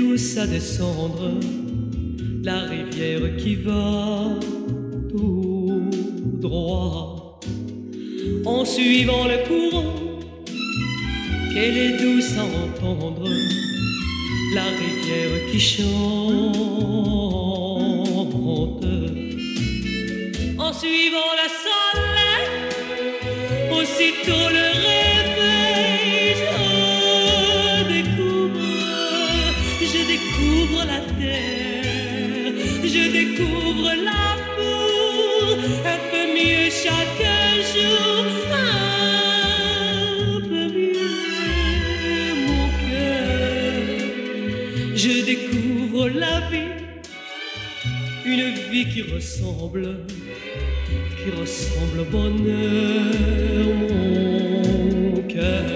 douce à descendre, la rivière qui va tout droit. En suivant le courant, qu'elle est douce à entendre, la rivière qui chante. En suivant le soleil, aussitôt le réveil, je découvre la terre, je découvre l'amour, un peu mieux chaque jour, un peu mieux mon cœur. Je découvre la vie, une vie qui ressemble au bonheur, mon cœur.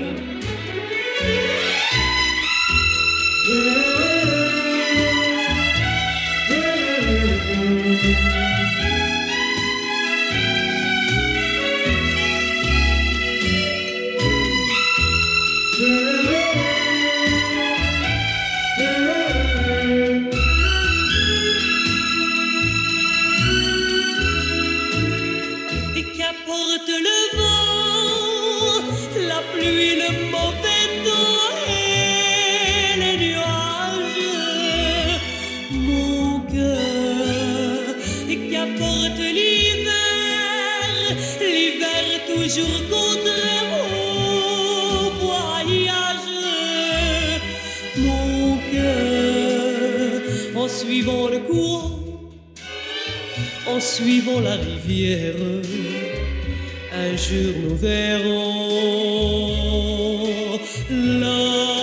Et qu'importe le vent, la pluie, le mauvais temps et les nuages, mon cœur. Et qu'importe l'hiver toujours contraire au voyage, mon cœur. En suivant le courant, en suivant la rivière, un jour nous verrons là.